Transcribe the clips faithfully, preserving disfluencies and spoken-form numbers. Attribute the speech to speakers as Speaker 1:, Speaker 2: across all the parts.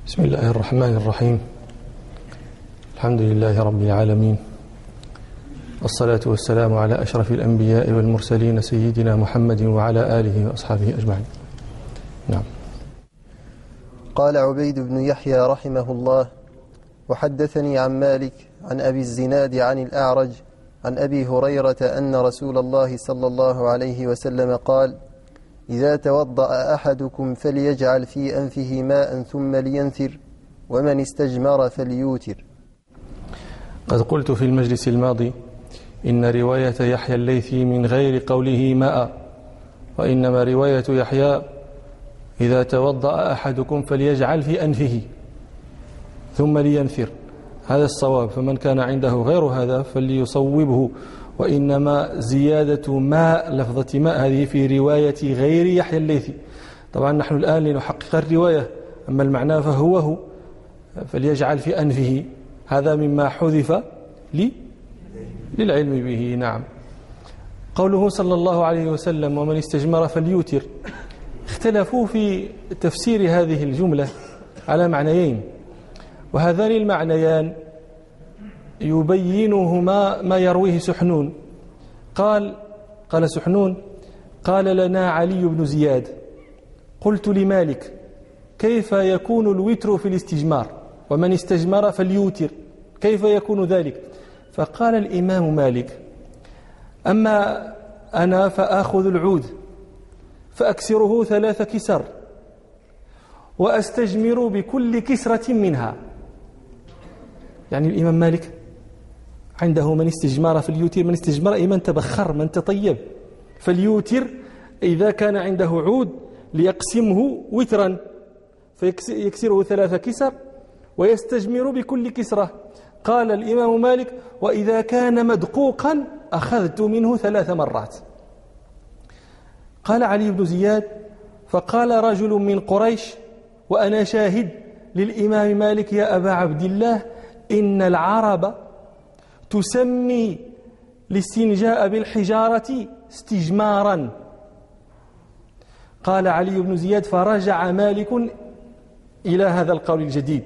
Speaker 1: بسم الله الرحمن الرحيم. الحمد لله رب العالمين، الصلاة والسلام على أشرف الأنبياء والمرسلين سيدنا محمد وعلى آله وأصحابه أجمعين. نعم.
Speaker 2: قال عبيد بن يحيى رحمه الله: وحدثني عن مالك عن أبي الزناد عن الأعرج عن أبي هريرة أن رسول الله صلى الله عليه وسلم قال: إذا توضأ أحدكم فليجعل في أنفه ماء ثم لينثر، ومن استجمر فليوتر.
Speaker 1: قد قلت في المجلس الماضي إن رواية يحيى الليثي من غير قوله ماء، وإنما رواية يحيى: إذا توضأ أحدكم فليجعل في أنفه ثم لينثر. هذا الصواب، فمن كان عنده غير هذا فليصوبه، وإنما زيادة ماء، لفظة ماء، هذه في رواية غير يحيى الليثي. طبعا نحن الآن لنحقق الرواية، أما المعنى فهو هو، فليجعل في أنفه، هذا مما حذف لي للعلم به. نعم. قوله صلى الله عليه وسلم: ومن استجمر فليوتر، اختلفوا في تفسير هذه الجملة على معنيين، وهذان المعنيان يبينهما ما يرويه سحنون. قال قال سحنون: قال لنا علي بن زياد: قلت لمالك: كيف يكون الوتر في الاستجمار؟ ومن استجمر فليوتر، كيف يكون ذلك؟ فقال الإمام مالك: أما أنا فآخذ العود فأكسره ثلاث كسر وأستجمر بكل كسرة منها. يعني الإمام مالك عنده من استجمار فليوتر، من استجمار أي من تبخر، من تطيب، فليوتر إذا كان عنده عود ليقسمه وترا فيكسره ثلاث كسر ويستجمر بكل كسرة. قال الإمام مالك: وإذا كان مدقوقا أخذت منه ثلاث مرات. قال علي بن زياد: فقال رجل من قريش وأنا شاهد للإمام مالك: يا أبا عبد الله، إن العرب تسمي الاستنجاء بالحجارة استجمارا. قال علي بن زياد: فرجع مالك إلى هذا القول الجديد.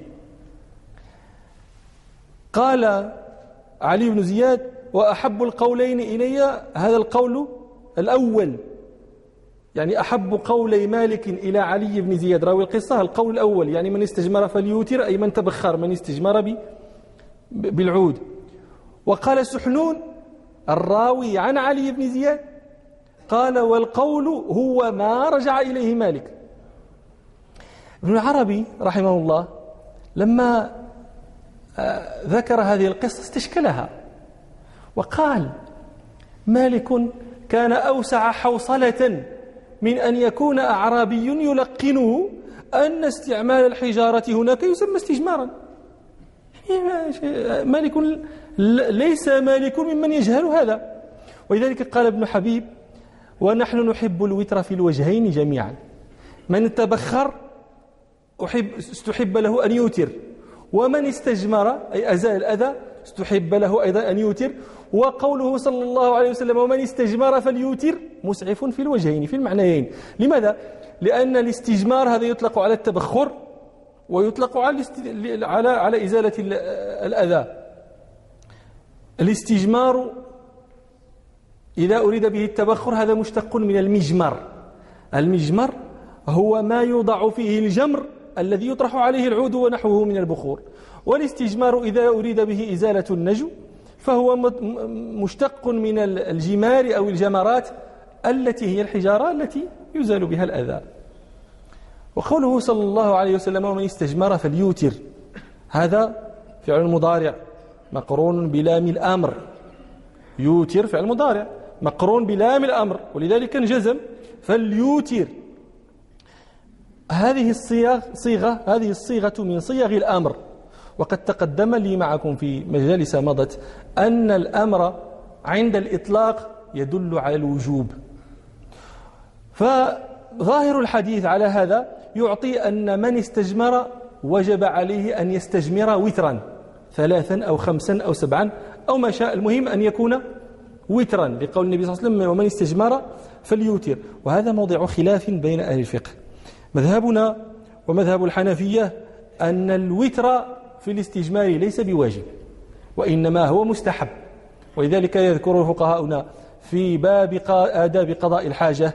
Speaker 1: قال علي بن زياد: وأحب القولين إلي هذا القول الأول، يعني أحب قولي مالك إلى علي بن زياد راوي القصة القول الأول، يعني من استجمر فليوتر، أي من تبخر، من استجمر بالعود. وقال سحنون الراوي عن علي بن زياد قال: والقول هو ما رجع إليه مالك. ابن العربي رحمه الله لما ذكر هذه القصة استشكلها، وقال: مالك كان أوسع حوصلة من أن يكون أعرابي يلقنه أن استعمال الحجارة هناك يسمى استجمارا. مالك ليس مالك ممن يجهل هذا. ولذلك قال ابن حبيب: ونحن نحب الوتر في الوجهين جميعا، من تبخر أحب استحب له أن يوتر، ومن استجمر أي أزال الأذى استحب له أيضا أن يوتر. وقوله صلى الله عليه وسلم: ومن استجمر فليوتر مسعف في الوجهين، في المعنيين. لماذا؟ لأن الاستجمار هذا يطلق على التبخر ويطلق على على على إزالة الأذى. الاستجمار إذا أريد به التبخر هذا مشتق من المجمر. المجمر هو ما يوضع فيه الجمر الذي يطرح عليه العود ونحوه من البخور. والاستجمار إذا أريد به إزالة النجو فهو مشتق من الجمار أو الجمرات التي هي الحجارة التي يزال بها الأذى. وقوله صلى الله عليه وسلم: ومن استجمر فليوتر، هذا فعل مضارع مقرون بلام الأمر. يوتر فعل مضارع مقرون بلام الأمر، ولذلك انجزم فليوتر. هذه الصيغة صيغة هذه الصيغة من صيغ الأمر، وقد تقدم لي معكم في مجالس مضت أن الأمر عند الإطلاق يدل على الوجوب. فظاهر الحديث على هذا يعطي أن من استجمر وجب عليه أن يستجمر وترا، ثلاثا أو خمسا أو سبعا أو ما شاء، المهم أن يكون وترا، لقول النبي صلى الله عليه وسلم: ومن استجمر فليوتر. وهذا موضع خلاف بين أهل الفقه. مذهبنا ومذهب الحنفية أن الوتر في الاستجمار ليس بواجب، وإنما هو مستحب. ولذلك يذكر فقهاؤنا في باب آداب قضاء الحاجة،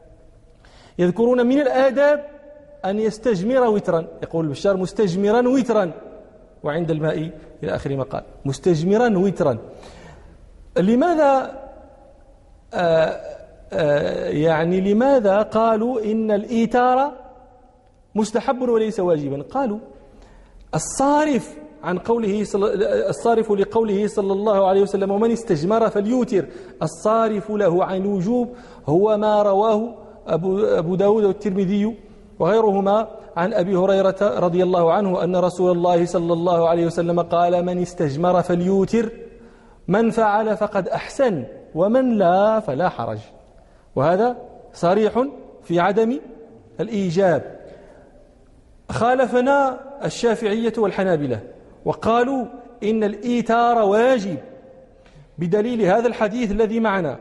Speaker 1: يذكرون من الآداب أن يستجمر وترا. يقول البشار مستجمرا وترا، وعند الماء إلى آخر ما قال مستجمرا وترا. لماذا آآ آآ يعني لماذا قالوا إن الإيتار مستحب وليس واجبا؟ قالوا الصارف عن قوله الصارف لقوله صلى الله عليه وسلم ومن استجمر فليوتر، الصارف له عن الوجوب هو ما رواه أبو, أبو داود والترمذي وغيرهما عن أبي هريرة رضي الله عنه أن رسول الله صلى الله عليه وسلم قال من استجمر فليوتر، من فعل فقد أحسن ومن لا فلا حرج. وهذا صريح في عدم الإيجاب. خالفنا الشافعية والحنابلة وقالوا إن الإيتار واجب بدليل هذا الحديث الذي معنا،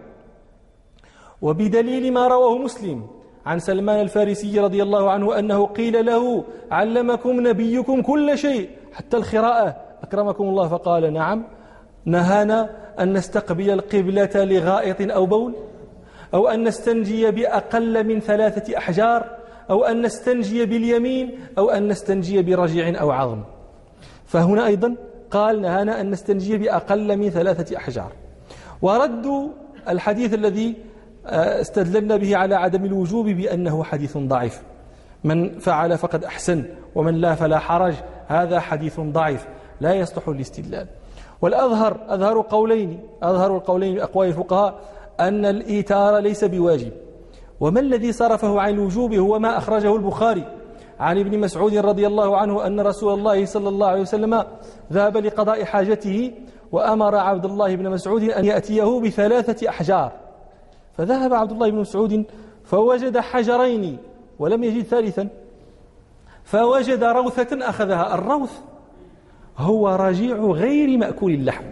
Speaker 1: وبدليل ما رواه مسلم عن سلمان الفارسي رضي الله عنه أنه قيل له علمكم نبيكم كل شيء حتى الخراءة أكرمكم الله، فقال نعم، نهانا أن نستقبل القبلة لغائط أو بول، أو أن نستنجي بأقل من ثلاثة أحجار، أو أن نستنجي باليمين، أو أن نستنجي برجيع أو عظم. فهنا أيضا قال نهانا أن نستنجي بأقل من ثلاثة أحجار. وردوا الحديث الذي استدللنا به على عدم الوجوب بأنه حديث ضعيف، من فعل فقد أحسن ومن لا فلا حرج، هذا حديث ضعيف لا يصلح للاستدلال. والأظهر أظهر قولين أظهر القولين أقوال الفقهاء أن الإيتار ليس بواجب. وما الذي صرفه عن الوجوب هو ما أخرجه البخاري عن ابن مسعود رضي الله عنه أن رسول الله صلى الله عليه وسلم ذهب لقضاء حاجته وأمر عبد الله بن مسعود أن يأتيه بثلاثة أحجار، فذهب عبد الله بن مسعود فوجد حجرين ولم يجد ثالثا، فوجد روثة أخذها. الروث هو رجيع غير مأكول اللحم،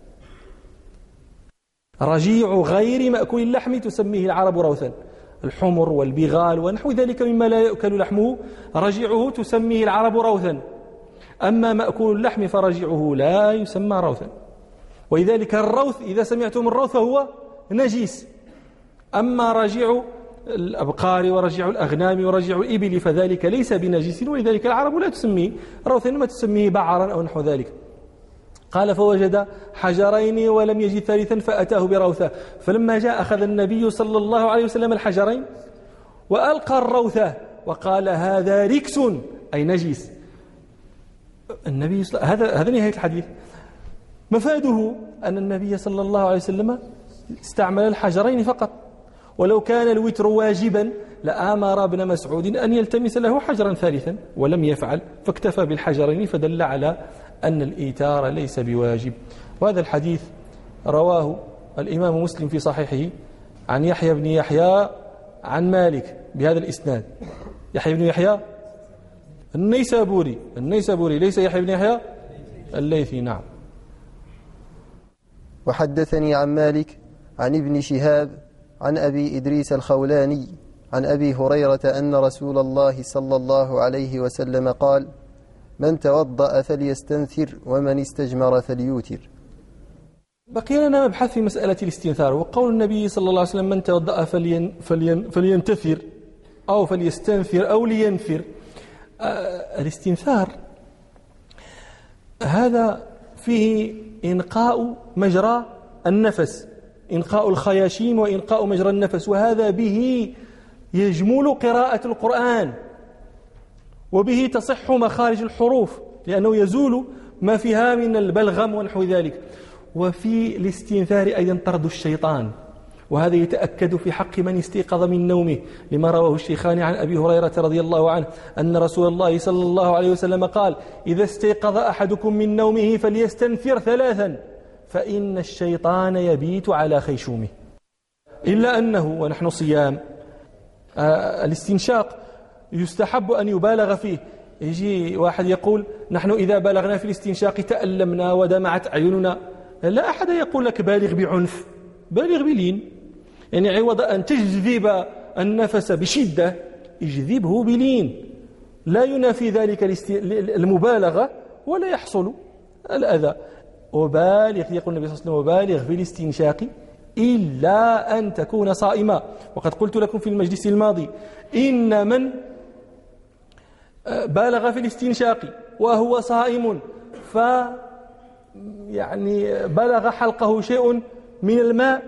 Speaker 1: رجيع غير مأكول اللحم تسميه العرب روثا، الحمر والبغال ونحو ذلك مما لا يأكل لحمه رجيعه تسميه العرب روثا. أما مأكول اللحم فرجيعه لا يسمى روثا. ولذلك الروث إذا سمعتم الروث فهو نجيس. أما رجيع الأبقار ورجيع الأغنام ورجيع الإبل فذلك ليس بنجيس، ولذلك العرب لا تسميه روثا إنما تسميه بعرا أو نحو ذلك. قال فوجد حجرين ولم يجد ثالثا فأتاه بروثة، فلما جاء أخذ النبي صلى الله عليه وسلم الحجرين وألقى الروثة وقال هذا ركس أي نجيس. النبي صلى هذا هذا نهاية الحديث. مفاده أن النبي صلى الله عليه وسلم استعمل الحجرين فقط، ولو كان الوتر واجبا لآمر ابن مسعود أن يلتمس له حجرا ثالثا ولم يفعل، فاكتفى بالحجرين، فدل على أن الإيتار ليس بواجب. وهذا الحديث رواه الإمام مسلم في صحيحه عن يحيى بن يحيى عن مالك بهذا الإسناد. يحيى بن يحيى النيسابوري النيسابوري ليس يحيى بن يحيى الليثي. نعم.
Speaker 2: وحدثني عن مالك عن ابن شهاب عن أبي إدريس الخولاني عن أبي هريرة أن رسول الله صلى الله عليه وسلم قال من توضأ فليستنثر ومن استجمر فليوتر.
Speaker 1: بقي لنا مبحث في مسألة الاستنثار، وقول النبي صلى الله عليه وسلم من توضأ فلين فلين فلينتثر أو فليستنثر أو لينثر. آه الاستنثار هذا فيه إنقاء مجرى النفس، إنقاء الخياشيم وإنقاء مجرى النفس، وهذا به يجمل قراءة القرآن وبه تصح مخارج الحروف لأنه يزول ما فيها من البلغم ونحو ذلك. وفي الاستنثار أيضا طرد الشيطان، وهذا يتأكد في حق من استيقظ من نومه لما رواه الشيخان عن أبي هريرة رضي الله عنه أن رسول الله صلى الله عليه وسلم قال إذا استيقظ أحدكم من نومه فليستنثر ثلاثا فإن الشيطان يبيت على خيشومه. إلا أنه ونحن صيام آه الاستنشاق يستحب أن يبالغ فيه. يجي واحد يقول نحن إذا بلغنا في الاستنشاق تألمنا ودمعت أعيننا، لا أحد يقول لك بالغ بعنف، بالغ بلين، يعني عوض أن تجذب النفس بشدة اجذبه بلين، لا ينافي ذلك المبالغة ولا يحصل الأذى. وبالغ، يقول النبي صلى الله عليه وسلم وبالغ في الاستنشاق إلا أن تكون صائما. وقد قلت لكم في المجلس الماضي إن من بالغ في الاستنشاق وهو صائم ف يعني بلغ حلقه شيء من الماء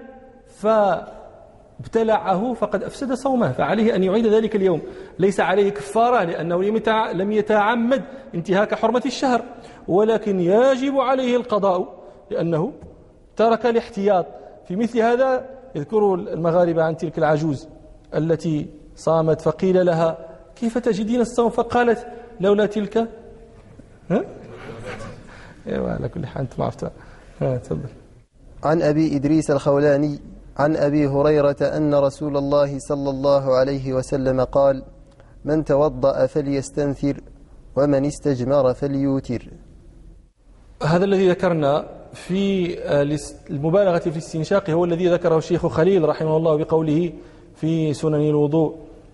Speaker 1: فابتلعه فقد أفسد صومه، فعليه أن يعيد ذلك اليوم. ليس عليه كفارة لأنه لم يتعمد انتهاك حرمة الشهر، ولكن يجب عليه القضاء لأنه ترك الاحتياط. في مثل هذا يذكر المغاربة عن تلك العجوز التي صامت فقيل لها كيف تجدين الصوم؟ فقالت لولا تلك ها؟ ايوه على كل حال انت ما عرفتها. ها تفضل.
Speaker 2: عن أبي إدريس الخولاني عن أبي هريرة أن رسول الله صلى الله عليه وسلم قال: من توضأ فليستنثر ومن استجمر فليوتر.
Speaker 1: هذا الذي ذكرنا في المبالغة في الاستنشاق هو الذي ذكره الشيخ خليل رحمه الله بقوله في سنن الوضوء: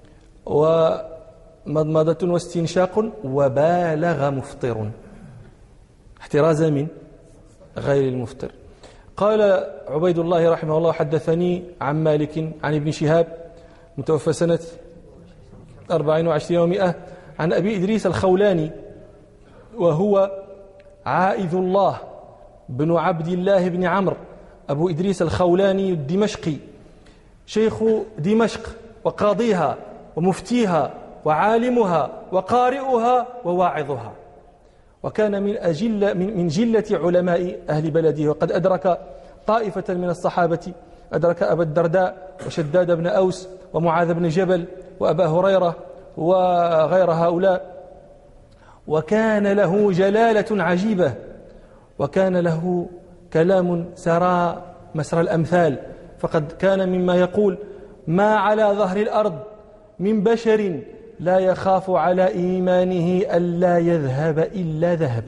Speaker 1: ومضمضة واستنشاق وبالغ مفطر، احترازا من غير المفطر. قال عبيد الله رحمه الله: حدثني عن مالك عن ابن شهاب متوفى سنة أربعين وعشرين ومئة عن أبي إدريس الخولاني وهو عائذ الله بن عبد الله بن عمرو أبو إدريس الخولاني الدمشقي، شيخ دمشق وقاضيها ومفتيها وعالمها وقارئها وواعظها، وكان من أجل من جلة علماء أهل بلده، وقد أدرك طائفة من الصحابة، أدرك أبا الدرداء وشداد بن أوس ومعاذ بن جبل وأبا هريرة وغير هؤلاء، وكان له جلالة عجيبة، وكان له كلام سرى مسرى الأمثال، فقد كان مما يقول: ما على ظهر الأرض من بشر لا يخاف على إيمانه ألا يذهب إلا ذهب.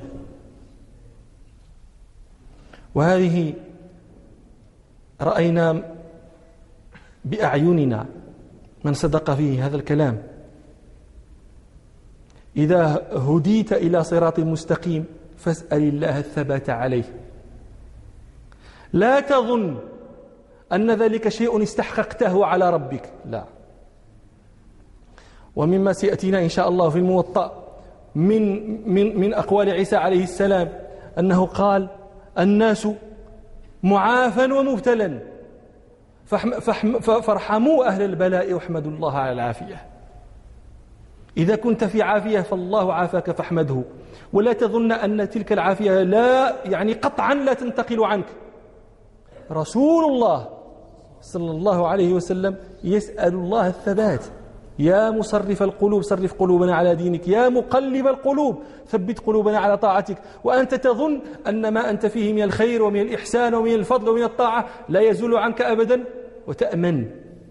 Speaker 1: وهذه رأينا بأعيننا من صدق فيه هذا الكلام. إذا هديت إلى صراط مستقيم فاسأل الله الثبات عليه، لا تظن أن ذلك شيء استحققته على ربك، لا. ومما سيأتينا إن شاء الله في الموطأ من, من, من أقوال عيسى عليه السلام أنه قال: الناس معافى ومبتلى فارحموا أهل البلاء واحمدوا الله على العافية. إذا كنت في عافية فالله عافاك فاحمده، ولا تظن أن تلك العافية لا يعني قطعا لا تنتقل عنك. رسول الله صلى الله عليه وسلم يسأل الله الثبات: يا مصرف القلوب صرف قلوبنا على دينك، يا مقلب القلوب ثبت قلوبنا على طاعتك. وأنت تظن أن ما أنت فيه من الخير ومن الإحسان ومن الفضل ومن الطاعة لا يزول عنك أبدا وتأمن،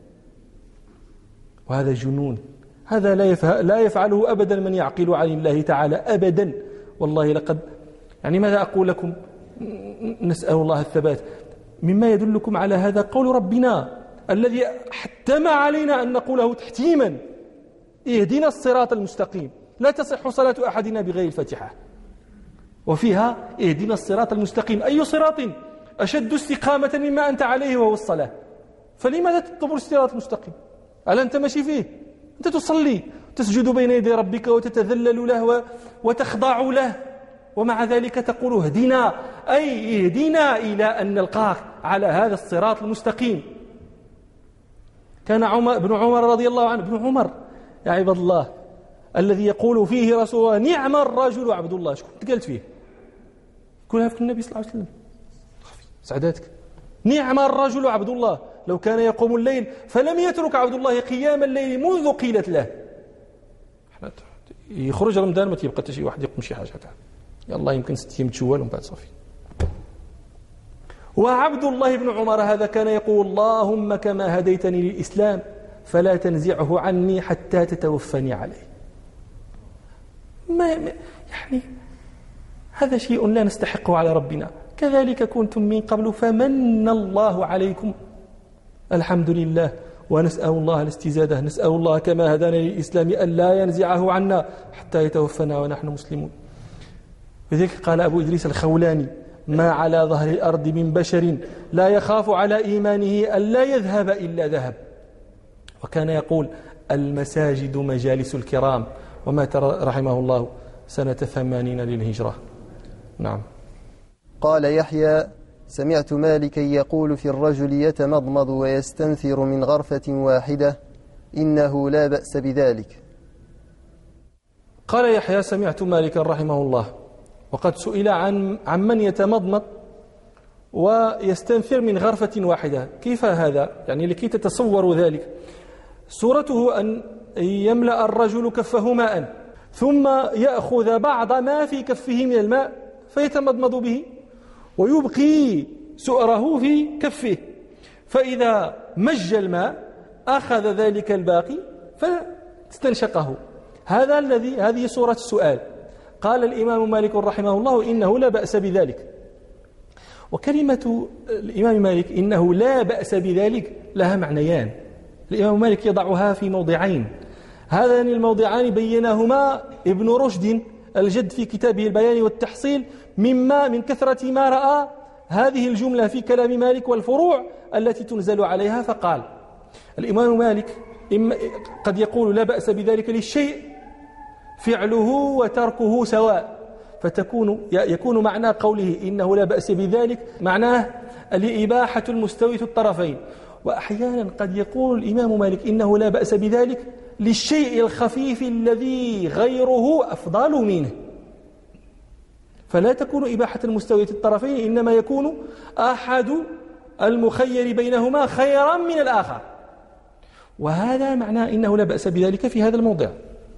Speaker 1: وهذا جنون. هذا لا لا يفعله أبدا من يعقل عن الله تعالى أبدا. والله لقد يعني ماذا أقول لكم؟ نسأل الله الثبات. مما يدلكم على هذا قول ربنا الذي حتم علينا أن نقوله تحتيما: اهدنا الصراط المستقيم. لا تصح صلاة أحدنا بغير الفاتحة، وفيها اهدنا الصراط المستقيم. أي صراط أشد استقامة مما أنت عليه وهو الصلاة؟ فلماذا تطلب الصراط المستقيم؟ ألا أنت ماشي فيه؟ أنت تصلي تسجد بين يدي ربك وتتذلل له وتخضع له، ومع ذلك تقول اهدنا، أي اهدنا إلى أن نلقاك على هذا الصراط المستقيم. كان عمر ابن عمر رضي الله عنه، ابن عمر يا عباد الله الذي يقول فيه رسول الله: نعم الرجل عبد الله. شكون قالت فيه؟ كلها في النبي صلى الله عليه وسلم. سعداتك. نعم الرجل عبد الله، لو كان يقوم الليل فلم يترك عبد الله قيام الليل منذ قيلت له. يخرج رمضان ما تيبقى حتى شي واحد يقوم شي حاجه تاع يلا يمكن ست ايام شوال ومن بعد صافي. وعبد الله بن عمر هذا كان يقول: اللهم كما هديتني للإسلام فلا تنزعه عني حتى تتوفني عليه. ما يعني هذا شيء لا نستحقه على ربنا. كذلك كنتم من قبل فمن الله عليكم الحمد لله ونسأل الله الاستزادة، نسأل الله كما هدانا للإسلام أن لا ينزعه عنا حتى يتوفنا ونحن مسلمون. لذلك قال أبو إدريس الخولاني: ما على ظهر الأرض من بشر لا يخاف على إيمانه أن لا يذهب إلا ذهب. وكان يقول: المساجد مجالس الكرام. ومات رحمه الله سنة ثمانين للهجرة. نعم.
Speaker 2: قال يحيى: سمعت مالكا يقول في الرجل يتمضمض ويستنثر من غرفة واحدة إنه لا بأس بذلك.
Speaker 1: قال يحيى: سمعت مالكا رحمه الله وقد سئل عن عن من يتمضمض ويستنثر من غرفة واحدة، كيف هذا؟ يعني لكي تتصوروا ذلك، صورته أن يملأ الرجل كفه ماء ثم يأخذ بعض ما في كفه من الماء فيتمضمض به ويبقي سؤره في كفه، فإذا مج الماء أخذ ذلك الباقي فاستنشقه. هذا الذي هذه صورة السؤال. قال الإمام مالك رحمه الله: إنه لا بأس بذلك. وكلمة الإمام مالك إنه لا بأس بذلك لها معنيان. الإمام مالك يضعها في موضعين، هذان الموضعان بينهما ابن رشد الجد في كتابه البيان والتحصيل مما من كثرة ما رأى هذه الجملة في كلام مالك والفروع التي تنزل عليها. فقال الإمام مالك: قد يقول لا بأس بذلك للشيء فعله وتركه سواء، فتكون يكون معنى قوله إنه لا بأس بذلك معناه الإباحة المستوية الطرفين. وأحيانا قد يقول الإمام مالك إنه لا بأس بذلك للشيء الخفيف الذي غيره أفضل منه، فلا تكون إباحة المستوية الطرفين، إنما يكون أحد المخير بينهما خيرا من الآخر. وهذا معناه إنه لا بأس بذلك في هذا الموضع.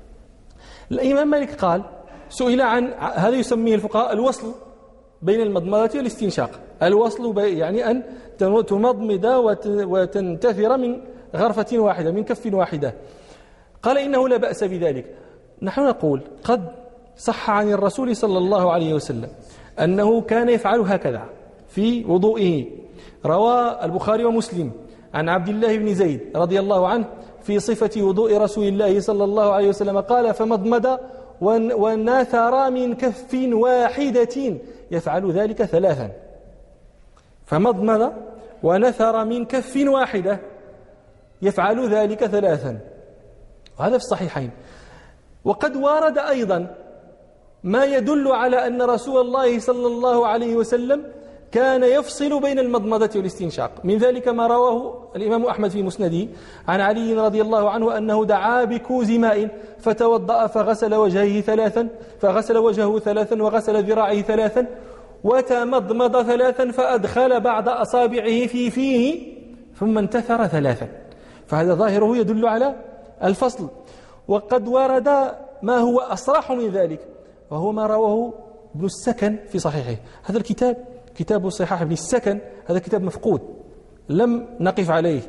Speaker 1: الإمام مالك قال سئل عن هذا يسميه الفقهاء الوصل بين المضمضة والاستنشاق. الوصل يعني أن تمضمض وتنتثر من غرفة واحدة من كف واحدة. قال إنه لا بأس بذلك. نحن نقول قد صح عن الرسول صلى الله عليه وسلم أنه كان يفعل هكذا في وضوئه. روى البخاري ومسلم عن عبد الله بن زيد رضي الله عنه في صفة وضوء رسول الله صلى الله عليه وسلم قال: فمضمض ونثر من كف واحدة يفعل ذلك ثلاثا. فمضمض ونثر من كف واحدة يفعل ذلك ثلاثا، وهذا في الصحيحين. وقد ورد أيضا ما يدل على أن رسول الله صلى الله عليه وسلم كان يفصل بين المضمضة والاستنشاق. من ذلك ما رواه الإمام أحمد في مسنده عن علي رضي الله عنه أنه دعا بكوز ماء فتوضأ فغسل وجهه ثلاثا فغسل وجهه ثلاثا وغسل ذراعه ثلاثا وتمضمض ثلاثا فأدخل بعض أصابعه في فيه ثم انتثر ثلاثا. فهذا ظاهره يدل على الفصل. وقد ورد ما هو أصرح من ذلك، وهو ما رواه ابن السكن في صحيحه. هذا الكتاب كتاب صحاح ابن السكن، هذا كتاب مفقود لم نقف عليه،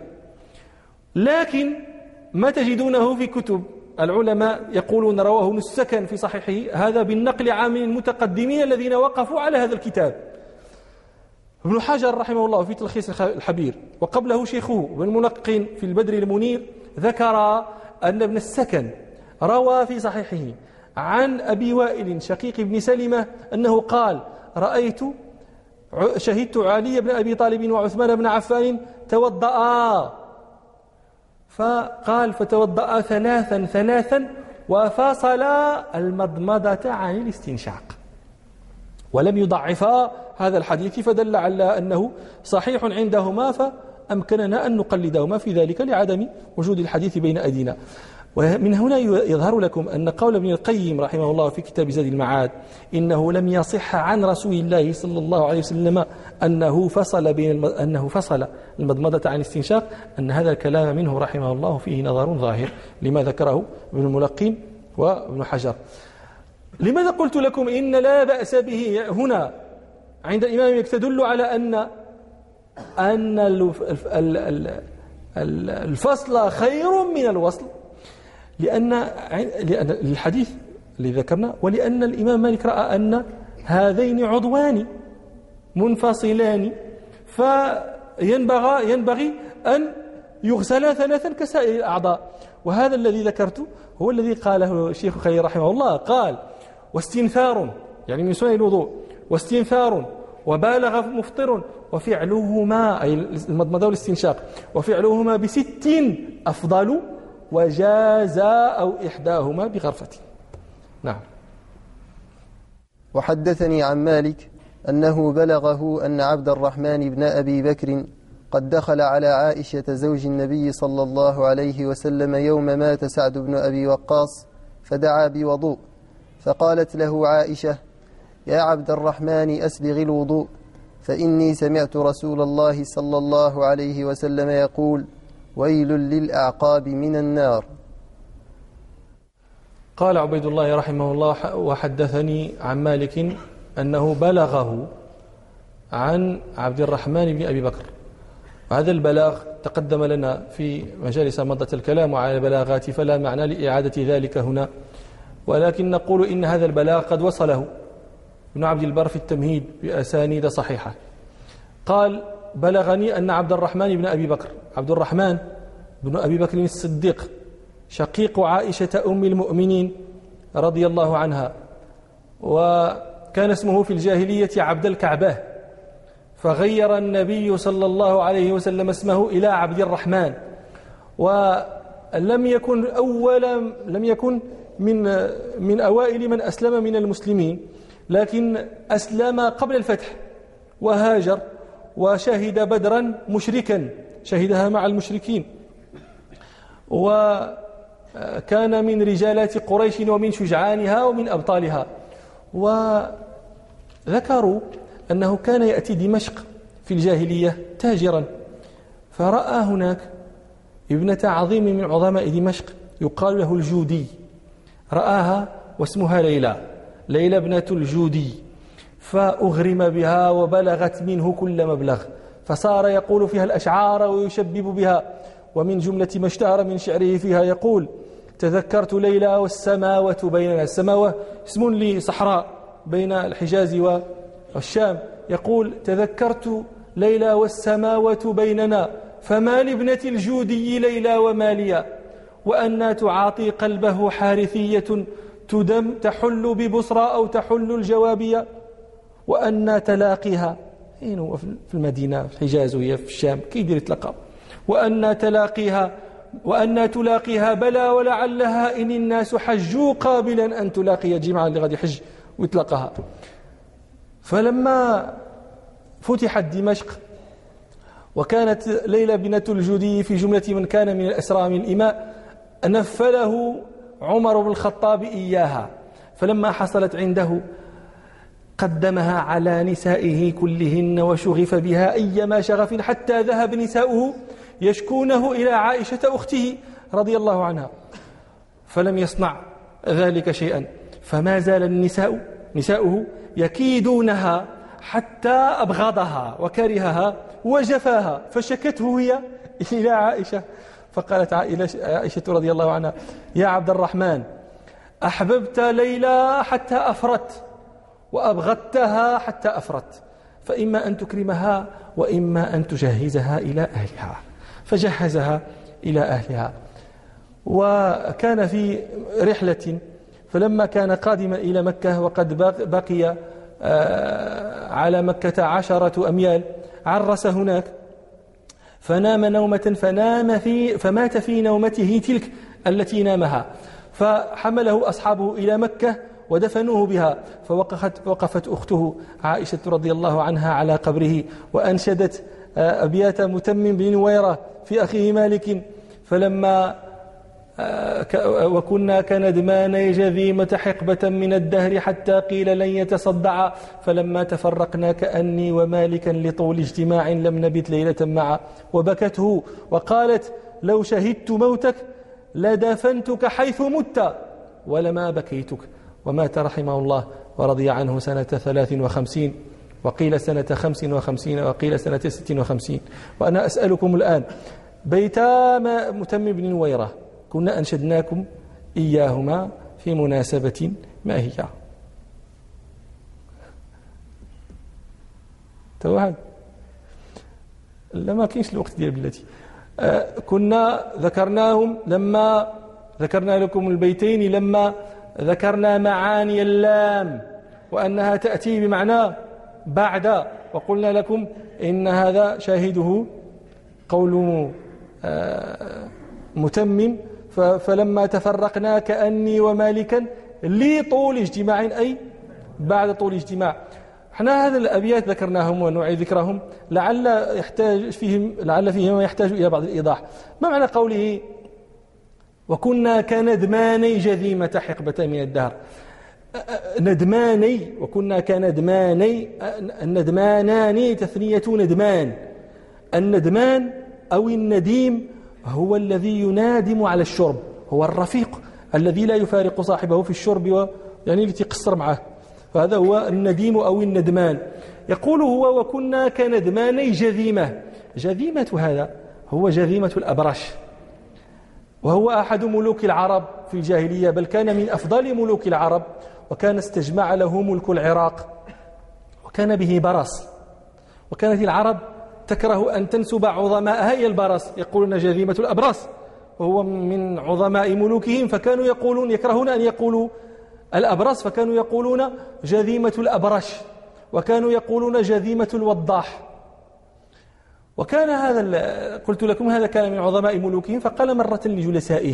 Speaker 1: لكن ما تجدونه في كتب العلماء يقولون رواه ابن السكن في صحيحه، هذا بالنقل عن المتقدمين الذين وقفوا على هذا الكتاب. ابن حجر رحمه الله في تلخيص الحبير، وقبله شيخه ابن الملقن في البدر المنير، ذكر أن ابن السكن روى في صحيحه عن أبي وائل شقيق بن سلمة أنه قال: رأيت شهدت علي بن أبي طالب وعثمان بن عفان توضأ، فقال: فتوضأ ثلاثا ثلاثا وفصل المضمضة عن الاستنشاق، ولم يضعفا هذا الحديث، فدل على أنه صحيح عندهما، فأمكننا أن نقلدهما في ذلك لعدم وجود الحديث بين أيدينا. ومن هنا يظهر لكم أن قول ابن القيم رحمه الله في كتاب زاد المعاد إنه لم يصح عن رسول الله صلى الله عليه وسلم أنه فصل بين أنه فصل المضمضة عن الاستنشاق، أن هذا الكلام منه رحمه الله فيه نظر ظاهر لما ذكره ابن الملقن وابن حجر. لماذا قلت لكم إن لا بأس به هنا عند الإمام تدل على أن أن الفصل خير من الوصل؟ لأن لأن الحديث اللي ذكرنا، ولأن الإمام مالك رأى أن هذين عضوان منفصلان، فينبغي ينبغي أن يغسلان ثلاثا كسائر الأعضاء. وهذا الذي ذكرته هو الذي قاله الشيخ خليل رحمه الله، قال واستنثار يعني من سنن الوضوء، واستنثار وبالغ مفطر وفعلهما أي المضمضة والاستنشاق وفعلهما بست أفضل وجاز أو إحداهما بغرفة. نعم.
Speaker 2: وحدثني عن مالك أنه بلغه أن عبد الرحمن بن أبي بكر قد دخل على عائشة زوج النبي صلى الله عليه وسلم يوم مات سعد بن أبي وقاص فدعا بوضوء، فقالت له عائشة: يا عبد الرحمن أسبغ الوضوء، فإني سمعت رسول الله صلى الله عليه وسلم يقول: ويل للأعقاب من النار.
Speaker 1: قال عبيد الله رحمه الله: وحدثني عن مالك أنه بلغه عن عبد الرحمن بن أبي بكر. وهذا البلاغ تقدم لنا في مجالس مضت الكلام على البلاغات، فلا معنى لإعادة ذلك هنا، ولكن نقول إن هذا البلاغ قد وصله ابن عبد البر في التمهيد بأسانيد صحيحة. قال: بلغني أن عبد الرحمن بن أبي بكر، عبد الرحمن بن أبي بكر الصديق شقيق عائشة أم المؤمنين رضي الله عنها، وكان اسمه في الجاهلية عبد الكعبة، فغير النبي صلى الله عليه وسلم اسمه إلى عبد الرحمن، ولم يكن أولا لم يكن من من أوائل من أسلم من المسلمين، لكن أسلم قبل الفتح وهاجر وشهد بدرا مشركا، شهدها مع المشركين، وكان من رجالات قريش ومن شجعانها ومن أبطالها. وذكروا أنه كان يأتي دمشق في الجاهلية تاجرا، فرأى هناك ابنة عظيم من عظماء دمشق يقال له الجودي، رآها واسمها ليلى، ليلى ابنة الجودي، فأغرم بها وبلغت منه كل مبلغ، فصار يقول فيها الأشعار ويشبب بها. ومن جملة ما اشتهر من شعره فيها يقول: تذكرت ليلى والسماوة بيننا. السماوة اسم لصحراء بين الحجاز والشام. يقول: تذكرت ليلى والسماوة بيننا، فما لابنة الجودي ليلى وماليا، وأنا تعاطي قلبه حارثية تدم تحل ببصرى أو تحل الجوابية، وأنا تلاقيها أين هو في المدينة في الحجاز وهي في الشام كيدير يتلقى، وأنا تلاقيها وأنا تلاقيها بلى ولعلها إن الناس حجوا قابلا أن تلاقي جماعة اللي غادي يحج ويتلقاها. فلما فتحت دمشق وكانت ليلى بنت الجودي في جملة من كان من الأسرى من الإماء، نفله عمر بن الخطاب إياها، فلما حصلت عنده قدمها على نسائه كلهن وشغف بها أيما شغف، حتى ذهب نساؤه يشكونه إلى عائشة أخته رضي الله عنها، فلم يصنع ذلك شيئا، فما زال النساء نساؤه يكيدونها حتى أبغضها وكرهها وجفاها، فشكته هي إلى عائشة، فقالت عائشة رضي الله عنها: يا عبد الرحمن، أحببت ليلى حتى أفرت وأبغضتها حتى أفرت، فإما أن تكرمها وإما أن تجهزها إلى أهلها. فجهزها إلى أهلها. وكان في رحلة، فلما كان قادما إلى مكة وقد بقي على مكة عشرة أميال، عرس هناك فنام نومة فنام في فمات في نومته تلك التي نامها، فحمله أصحابه إلى مكة ودفنوه بها، فوقفت وقفت أخته عائشة رضي الله عنها على قبره وأنشدت أبيات متمم بن نويرة في أخيه مالك: فلما وكنا كندمان جذيمة حقبة من الدهر حتى قيل لن يتصدع، فلما تفرقنا كأني ومالكا لطول اجتماع لم نبت ليلة معا، وبكته وقالت: لو شهدت موتك لدفنتك حيث مت ولما بكيتك. ومات رحمه الله ورضي عنه سنة ثلاث وخمسين، وقيل سنة خمس وخمسين، وقيل سنة ست وخمسين. وأنا أسألكم الآن: بيتا متمم بن نويرة كنا أنشدناكم إياهما في مناسبة ما هي؟ توحد لا ما كاينش الوقت ديال بلاتي. كنا ذكرناهم لما ذكرنا لكم البيتين لما ذكرنا معاني اللام وأنها تأتي بمعنى بعد، وقلنا لكم إن هذا شاهده قول متمم فلما تفرقنا كأني ومالكا لطول اجتماع، أي بعد طول اجتماع. احنا هذا الأبيات ذكرناهم ونعيد ذكرهم لعل يحتاج فيهم لعل فيهم يحتاج إلى بعض الإيضاح. ما معنى قوله وكنا كندماني جذيمة حقبة من الدهر؟ ندماني وكنا كندماني، الندمانان تثنية ندمان. الندمان أو النديم هو الذي ينادم على الشرب، هو الرفيق الذي لا يفارق صاحبه في الشرب و يعني التي قصر معه، فهذا هو النديم أو الندمان. يقول هو وكنا كندماني جذيمة. جذيمة هذا هو جذيمة الأبرش، وهو أحد ملوك العرب في الجاهلية، بل كان من أفضل ملوك العرب، وكان استجمع له ملك العراق، وكان به برص، وكانت العرب تكره أن تنسب عظماءها إلى البرص، يقولون جذيمة الأبرص، وهو من عظماء ملوكهم، فكانوا يقولون يكرهون أن يقولوا الأبرص، فكانوا يقولون جذيمة الأبرش، وكانوا يقولون جذيمة الوضاح. وكان هذا قلت لكم هذا كان من عظماء ملوكهم، فقال مرة لجلسائه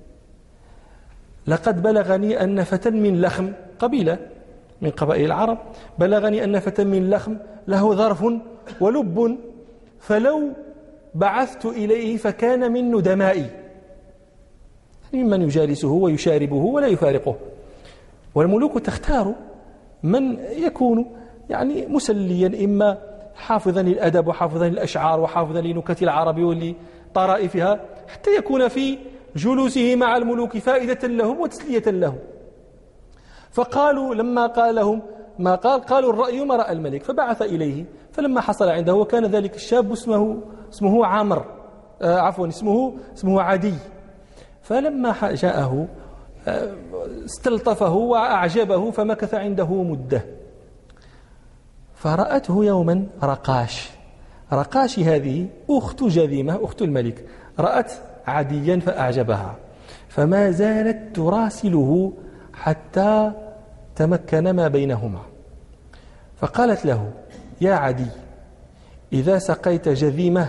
Speaker 1: لقد بلغني أن فتى من لخم، قبيلة من قبائل العرب، بلغني أن فتى من لخم له ظرف ولب، فلو بعثت إليه فكان من ندمائي، ممن يجالسه ويشاربه ولا يفارقه. والملوك تختار من يكون يعني مسليا، إما حافظا للأدب وحافظا للأشعار وحافظا لنكت العرب ولطرائفها، حتى يكون في جلوسه مع الملوك فائدة لهم وتسلية لهم. فقالوا لما قال لهم ما قال قالوا الرأي ما رأى الملك، فبعث إليه. فلما حصل عنده وكان ذلك الشاب اسمه اسمه عامر آه عفوا اسمه اسمه عدي، فلما جاءه استلطفه وأعجبه فمكث عنده مدة. فرأته يوما رقاش، رقاش هذه أخت جذيمة أخت الملك، رأت عديا فأعجبها، فما زالت تراسله حتى تمكن ما بينهما. فقالت له يا عدي إذا سقيت جذيمة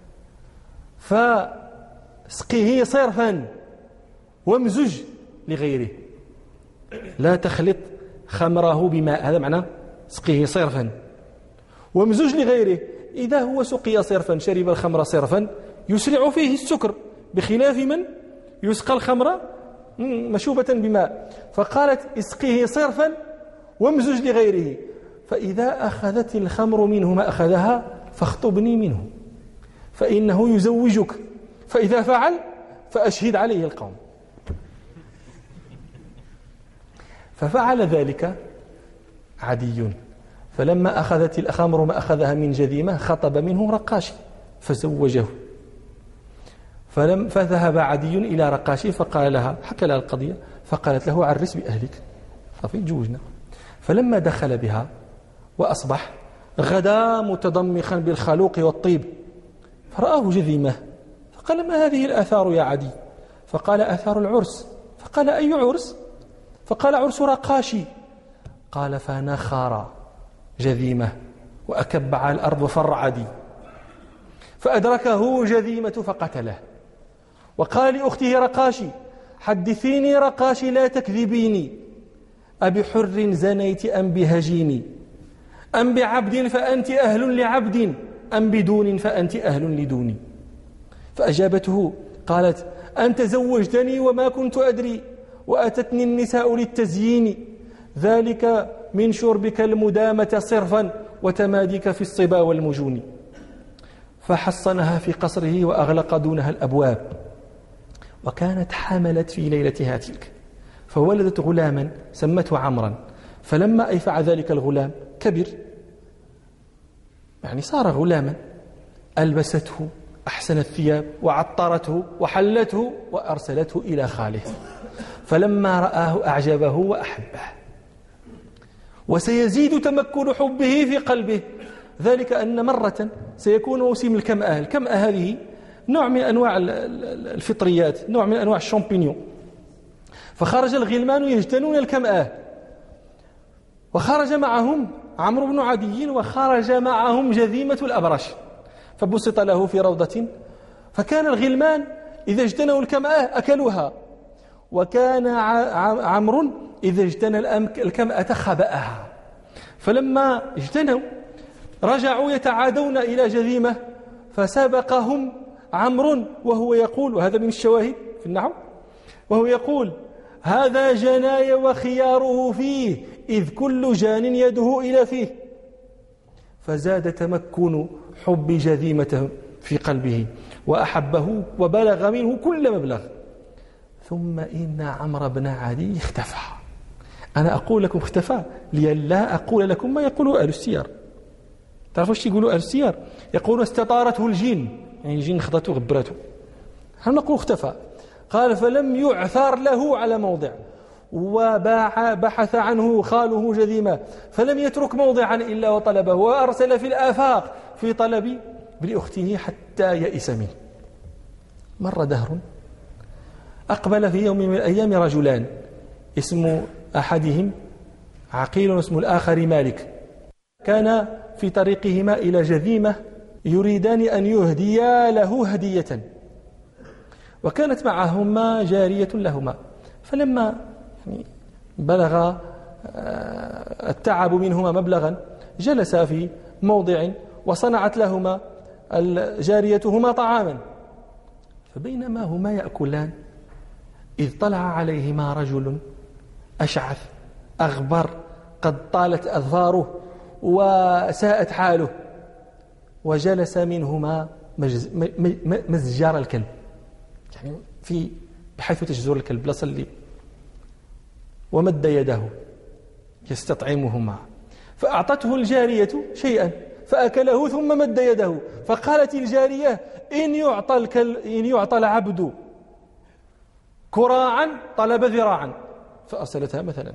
Speaker 1: فاسقه صرفا وامزج لغيره، لا تخلط خمره بماء، هذا معنى سقيه صرفا وامزج لغيره. إذا هو سقي صرفا شرب الخمر صرفا يسرع فيه السكر، بخلاف من يسقى الخمر مشوبة بماء. فقالت اسقيه صرفا وامزج لغيره، فإذا أخذت الخمر منه ما أخذها فاخطبني منه فإنه يزوجك، فإذا فعل فأشهد عليه القوم. ففعل ذلك عدي، فلما أخذت الخمر ما أخذها من جذيمة خطب منه رقاشي فزوجه. فلم فذهب عدي إلى رقاشي فقال لها، حكى لها القضية، فقالت له عرس بأهلك، صافي تزوجنا. فلما دخل بها وأصبح غدا متضمخا بالخلوق والطيب، فرآه جذيمة، فقال ما هذه الآثار يا عدي؟ فقال آثار العرس. فقال أي عرس؟ فقال عرس رقاشي. قال فنخر جذيمة وأكب على الأرض وفر عدي، فأدركه جذيمة فقتله. وقال لأخته رقاشي حدثيني رقاشي لا تكذبيني، أبحر زنيت أم بهجيني، أم بعبد فأنت أهل لعبد، أم بدون فأنت أهل لدوني. فأجابته قالت أنت زوجتني وما كنت أدري، وأتتني النساء للتزيين، ذلك من شربك المدامة صرفا وتماديك في الصبا والمجون. فحصنها في قصره وأغلق دونها الأبواب. وكانت حملت في ليلتها تلك، فولدت غلاما سمته عمرا. فلما أيفع ذلك الغلام كبر، يعني صار غلاما، ألبسته أحسن الثياب وعطرته وحلته وأرسلته إلى خاله. فلما رآه أعجبه وأحبه، وسيزيد تمكن حبه في قلبه، ذلك أن مرة سيكون موسم الكمأة. الكمأة هذه نوع من أنواع الفطريات، نوع من أنواع الشامبينيون. فخرج الغلمان يجتنون الكمآة، وخرج معهم عمرو بن عدي، وخرج معهم جذيمة الأبرش، فبسط له في روضة. فكان الغلمان إذا اجتنوا الكمآة أكلوها، وكان عمرو إذا اجتنى الكمأة خبأها. فلما اجتنوا رجعوا يتعادون إلى جذيمة، فسبقهم عمرو وهو يقول، وهذا من الشواهد في النحو، وهو يقول: هذا جناي وخياره فيه، إذ كل جان يده إلى فيه. فزاد تمكن حب جذيمته في قلبه وأحبه وبلغ منه كل مبلغ. ثم إن عمرو بن عدي اختفى. أنا أقول لكم اختفى لئلا أقول لكم ما يقوله أهل السير. تعرفوا ايش يقولوا أهل السير؟ يقولوا استطارته الجن، يعني الجن خضته غبرته. نحن نقول اختفى. قال: فلم يعثر له على موضع، وباع بحث عنه خاله جذيمة، فلم يترك موضعا إلا وطلبه، وأرسل في الآفاق في طلب ابن أخته حتى يئس منه. مر دهر، أقبل في يوم من الأيام رجلان، اسم أحدهم عقيل واسم الآخر مالك، كان في طريقهما إلى جذيمة يريدان أن يهديا له هدية، وكانت معهما جارية لهما. فلما يعني بلغ التعب منهما مبلغا جلس في موضع، وصنعت لهما جاريتهما طعاما. فبينما هما يأكلان إذ طلع عليهما رجل أشعث أغبر قد طالت أظفاره وساءت حاله، وجلس منهما مزجار الكلب، يعني في بحيث تجزر الكلب لا صلي، ومد يده يستطعمهما، فأعطته الجارية شيئا فأكله ثم مد يده، فقالت الجارية: إن يعطى, الكل إن يعطى العبد كراعا طلب ذراعا، فأرسلتها مثلا.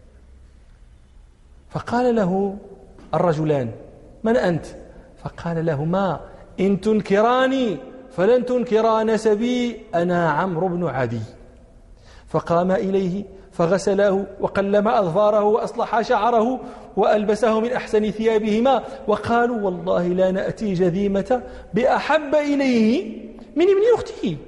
Speaker 1: فقال له الرجلان: من أنت؟ فقال لهما: إن تنكراني فلن تنكرا نسبي، أنا عمرو بن عدي. فقام إليه فغسله وقلم أظفاره وأصلح شعره وألبسه من أحسن ثيابهما، وقالوا: والله لا نأتي جذيمة بأحب إليه من ابن أخته.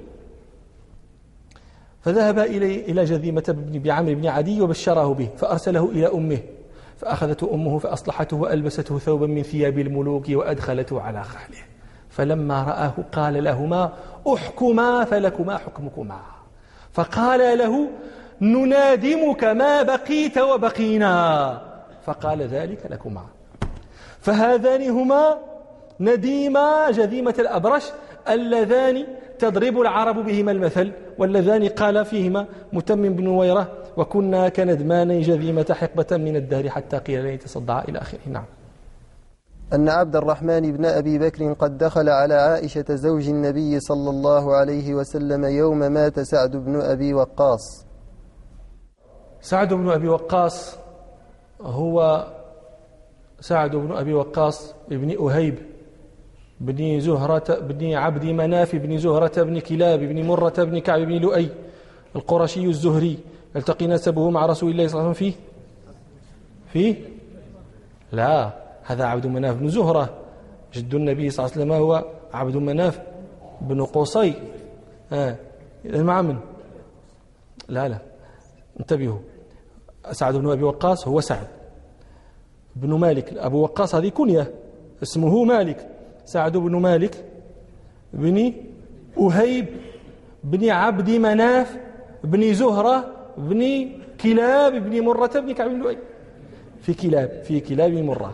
Speaker 1: فذهب إلى جذيمة بعمرو بن عدي وبشره به، فأرسله إلى أمه، فأخذته أمه فأصلحته وألبسته ثوبا من ثياب الملوك وأدخلته على خاله. فلما رآه قال لهما: احكما فلكما حكمكما. فقال له: ننادمك ما بقيت وبقينا. فقال: ذلك لكما. فهذان هما نديما جذيمة الأبرش اللذان تضرب العرب بهما المثل، واللذان قال فيهما متمم بن نويرة: وكنا كندمان جذيمة حقبة من الدهر حتى قيل لن تصدع إلى آخره. نعم.
Speaker 2: أن عبد الرحمن بن أبي بكر قد دخل على عائشة زوج النبي صلى الله عليه وسلم يوم مات سعد بن أبي وقاص.
Speaker 1: سعد بن أبي وقاص هو سعد بن أبي وقاص ابن أهيب بن زهرة بن عبد مناف بن زهرة بن كلاب بن مرة بن كعب بن لؤي القرشي الزهري. يلتقي نسبه مع رسول الله صلى الله عليه وسلم فيه فيه لا، هذا عبد مناف بن زهرة، جد النبي صلى الله عليه وسلم هو عبد مناف بن قصي. آه. مع من؟ لا لا انتبهوا، سعد بن أبي وقاص هو سعد بن مالك. أبو وقاص هذه كنية، اسمه مالك. سعد بن مالك بن أهيب بن عبد مناف بن زهرة بن كلاب بن مرة بن كعب بن لؤي. في كلاب في كلاب مرة.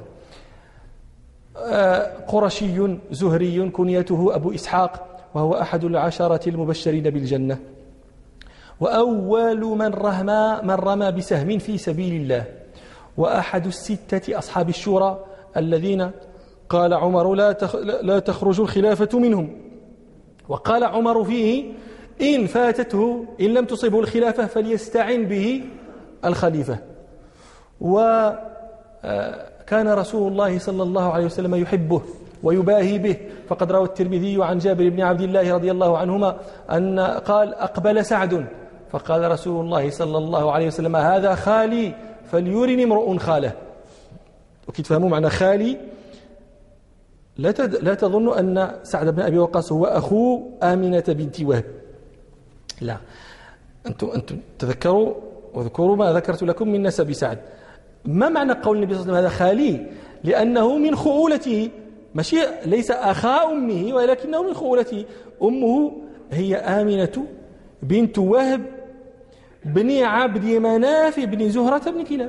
Speaker 1: قرشي زهري كنيته أبو إسحاق، وهو أحد العشرة المبشرين بالجنة، وأول من رمى من رمى بسهم في سبيل الله، وأحد الستة أصحاب الشورى الذين قال عمر لا لا تخرج الخلافة منهم. وقال عمر فيه: إن فاتته إن لم تصبه الخلافة فليستعن به الخليفة. وكان رسول الله صلى الله عليه وسلم يحبه ويباهي به. فقد روى الترمذي عن جابر بن عبد الله رضي الله عنهما أن قال أقبل سعد فقال رسول الله صلى الله عليه وسلم هذا خالي فليرني امرؤ خاله. وكي تفهموا معنى خالي لا لا تظن أن سعد بن أبي وقاص هو أخو آمنة بنت وهب، لا، أنتم أنتم تذكروا واذكروا ما ذكرت لكم من نسب سعد. ما معنى قول النبي صلى الله عليه وسلم هذا خالي؟ لأنه من خؤولته، ماشي ليس أخا أمه ولكنه من خؤولته. أمه هي آمنة بنت وهب بن عبد مناف بن زهرة بن كلاب،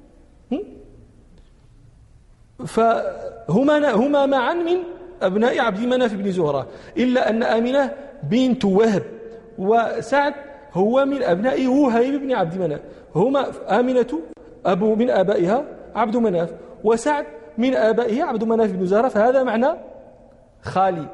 Speaker 1: فهما هما معا من أبناء عبد مناف بن زهرة، إلا أن آمنة بنت وهب وسعد هو من أبناء وهيب بن عبد مناف. هما آمنة أبو من آبائها عبد مناف وسعد من آبائه عبد مناف بن زهرة، فهذا معنى خالي.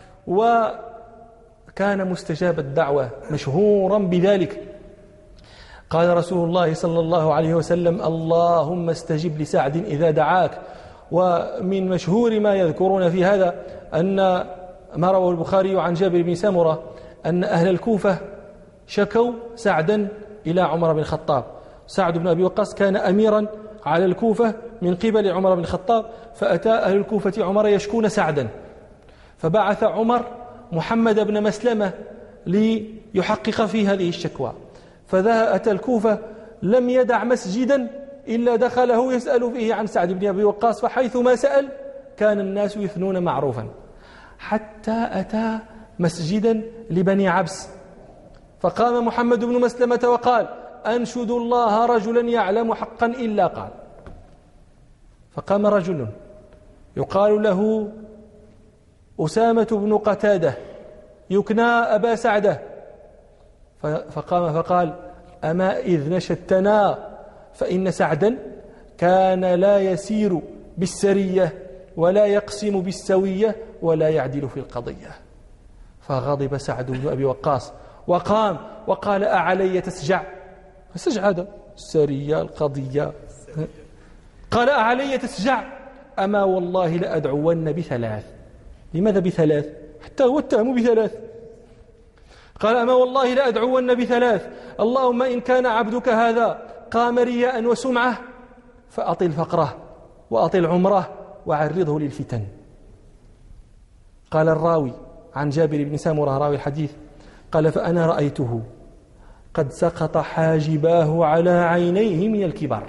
Speaker 1: وكان مستجاب الدعوة مشهورا بذلك. قال رسول الله صلى الله عليه وسلم اللهم استجب لسعد إذا دعاك. ومن مشهور ما يذكرون في هذا أن ما رواه البخاري عن جابر بن سمرة أن أهل الكوفة شكوا سعدا إلى عمر بن الخطاب. سعد بن أبي وقاص كان أميرا على الكوفة من قبل عمر بن الخطاب، فأتى أهل الكوفة عمر يشكون سعدا، فبعث عمر محمد بن مسلمة ليحقق في هذه الشكوى. فأتى الكوفة لم يدع مسجدا إلا دخله يسأل فيه عن سعد بن أبي وقاص، فحيث ما سأل كان الناس يثنون معروفا، حتى أتى مسجدا لبني عبس، فقام محمد بن مسلمة وقال أنشد الله رجلا يعلم حقا إلا قال. فقام رجل يقال له أسامة بن قتادة يكنى أبا سعدة، فقام فقال أما إذ نشدتنا فإن سعدا كان لا يسير بالسرية ولا يقسم بالسوية ولا يعدل في القضية. فغضب سعد بن أبي وقاص وقام وقال أعلي تسجع؟ السجع هذا السرية القضية. قال أعلي تسجع؟ أما والله لأدعون بثلاث. لماذا بثلاث؟ حتى هو اتهم بثلاث. قال أما والله لأدعون بثلاث، اللهم إن كان عبدك هذا قام رياء وسمعة فأطل فقره وأطل عمره وعرضه للفتن. قال الراوي عن جابر بن سمرة راوي الحديث قال فأنا رأيته قد سقط حاجباه على عينيه من الكبر،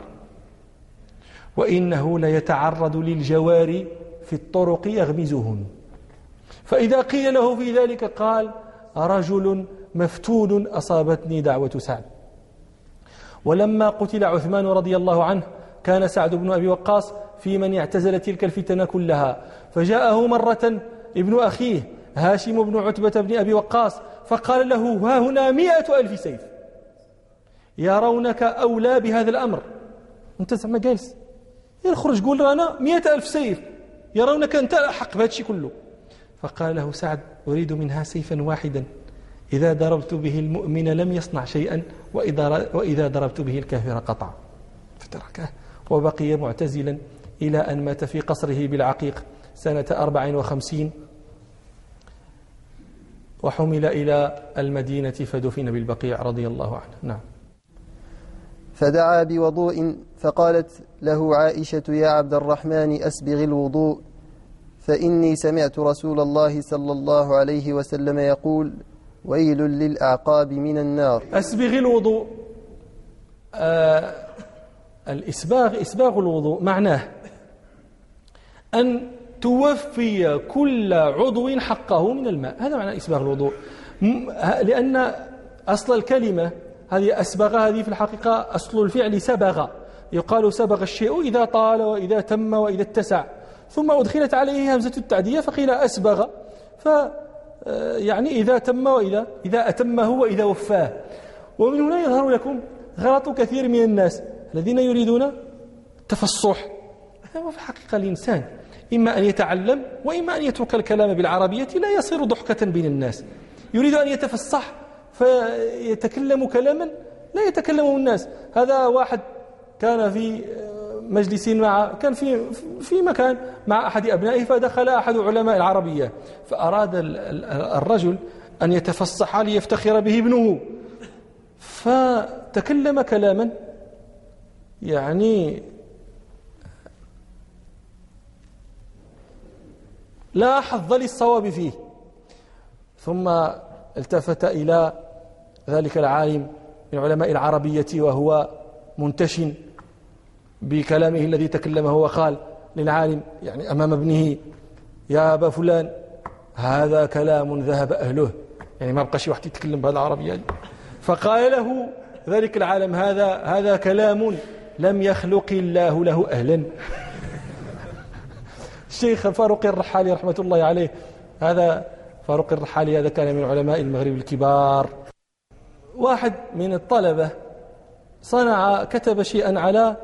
Speaker 1: وإنه ليتعرض للجوار في الطرق يغمزهن، فإذا قيل له في ذلك قال رجل مفتون أصابتني دعوة سعد. ولما قتل عثمان رضي الله عنه كان سعد بن أبي وقاص في من اعتزل تلك الفتن كلها، فجاءه مرة ابن أخيه هاشم بن عتبة بن أبي وقاص فقال له ها هنا مئة ألف سيف يرونك أولى بهذا الأمر. أنت زعما جالس يخرج قول رانا مئة ألف سيف يرونك أنت أحق بهذا الشيء كله. فقال له سعد أريد منها سيفا واحدا إذا ضربت به المؤمن لم يصنع شيئا وإذا ضربت به الكافر قطع، فتركه وبقي معتزلا إلى أن مات في قصره بالعقيق سنة أربع وخمسين، وحمل إلى المدينة فدفن بالبقيع رضي الله عنه. نعم.
Speaker 2: فدعا بوضوء فقالت له عائشة يا عبد الرحمن أسبغ الوضوء، فإني سمعت رسول الله صلى الله عليه وسلم يقول ويل للأعقاب من النار.
Speaker 1: أسبغ الوضوء، آه الإسباغ إسباغ الوضوء معناه أن توفي كل عضو حقه من الماء، هذا معنى إسباغ الوضوء. لأن أصل الكلمة هذه أسبغ، هذه في الحقيقة أصل الفعل سبغ، يقال سبغ الشيء إذا طال وإذا تم وإذا اتسع، ثم أدخلت عليه همزة التعدية فقيل أسبغ، ف يعني إذا تم وإذا إذا أتمه وإذا وفاه. ومن هنا يظهر لكم غلط كثير من الناس الذين يريدون التفصح. هو في الحقيقة الإنسان إما أن يتعلم وإما أن يترك الكلام بالعربية لا يصير ضحكة بين الناس. يريد أن يتفصح فيتكلم كلاما لا يتكلمه الناس. هذا واحد كان في مجلس مع كان في في مكان مع أحد أبنائه، فدخل أحد علماء العربية فأراد الرجل أن يتفصح ليفتخر به ابنه، فتكلم كلاما يعني لا حظ للصواب فيه. ثم التفت إلى ذلك العالم من علماء العربية وهو منتشن بكلامه الذي تكلمه، وقال للعالم يعني أمام ابنه: يا أبا فلان، هذا كلام ذهب أهله، يعني ما بقى شي واحد يتكلم بهذه العربية. فقال له ذلك العالم: هذا هذا كلام لم يخلق الله له أهلا. الشيخ فاروق الرحالي رحمة الله عليه، هذا فاروق الرحالي هذا كان من علماء المغرب الكبار. واحد من الطلبة صنع كتب شيئا على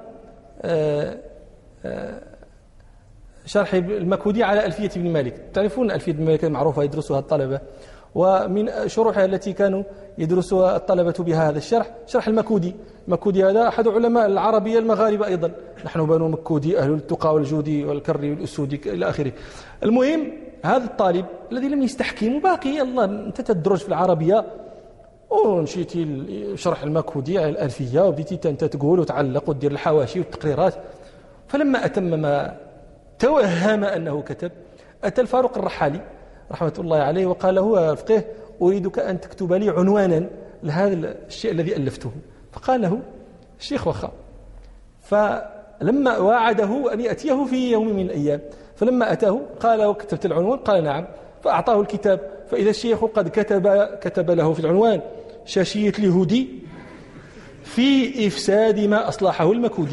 Speaker 1: شرح المكودي على ألفية ابن مالك. تعرفون ألفية ابن مالك معروفة يدرسها الطلبة، ومن شروحها التي كانوا يدرسها الطلبة بها هذا الشرح شرح المكودي. المكودي هذا أحد علماء العربية المغاربة أيضا، نحن بنو مكودي أهل التقى والجود والكر والأسود إلى آخره. المهم هذا الطالب الذي لم يستحكم وباقي الله أنت تدرج في العربية، ومشيتي شرح المكودي على الألفية وبديتي أنت تقول وتعلق وتدير الحواشي والتقريرات. فلما أتم ما توهم أنه كتب، أتى الفاروق الرحالي رحمة الله عليه وقال له: فقيه، أريدك أن تكتب لي عنوانا لهذا الشيء الذي ألفته. فقال له الشيخ: وخا. فلما وعده أن يأتيه في يوم من الأيام، فلما أتاه قال له: كتبت العنوان؟ قال: نعم. فأعطاه الكتاب، فإذا الشيخ قد كتب كتب له في العنوان: شاشية اليهودي في إفساد ما أصلحه المكودي.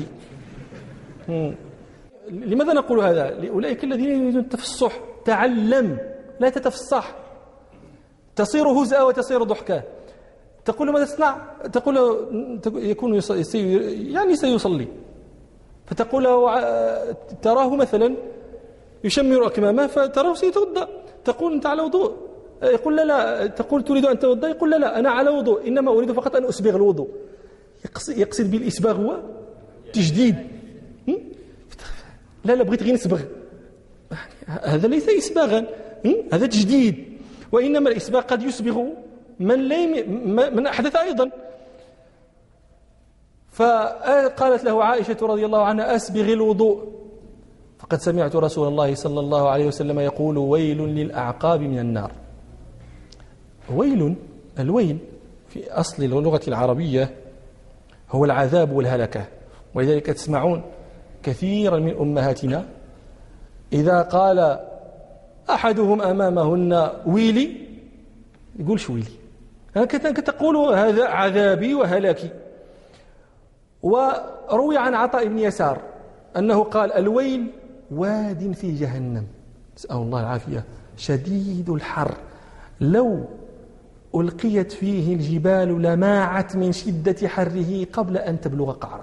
Speaker 1: لماذا نقول هذا؟ لأولئك الذين يريدون التفصح: تعلم، لا تتفصح، تصير هزءا وتصير ضحكا. تقول ماذا تصنع؟ تقول يكون يعني سيصلي، فتقول تراه مثلا يشمر أكمامه فتراه سيتوضأ، تقول أنت على وضوء، يقول لا لا، تقول تريد أن تتوضأ، يقول لا لا أنا على وضوء، إنما أريد فقط أن أسبغ الوضوء. يقصد بالإسباغ هو تجديد. لا لا بغيت غير نسبغ، هذا ليس إسباغا، هذا تجديد. وإنما الإسباغ قد يسبغ من من أحدث أيضا. فقالت له عائشة رضي الله عنها: أسبغ الوضوء، فقد سمعت رسول الله صلى الله عليه وسلم يقول: ويل للأعقاب من النار. ويل، الويل في أصل اللغة العربية هو العذاب والهلكة، ولذلك تسمعون كثيرا من أمهاتنا إذا قال أحدهم أمامهن ويلي يقولش ويلي، كتقول هذا عذابي وهلاكي. وروي عن عطاء بن يسار أنه قال: الويل واد في جهنم، نسأل الله العافية، شديد الحر، لو ألقيت فيه الجبال لماعت من شدة حره قبل أن تبلغ قعره.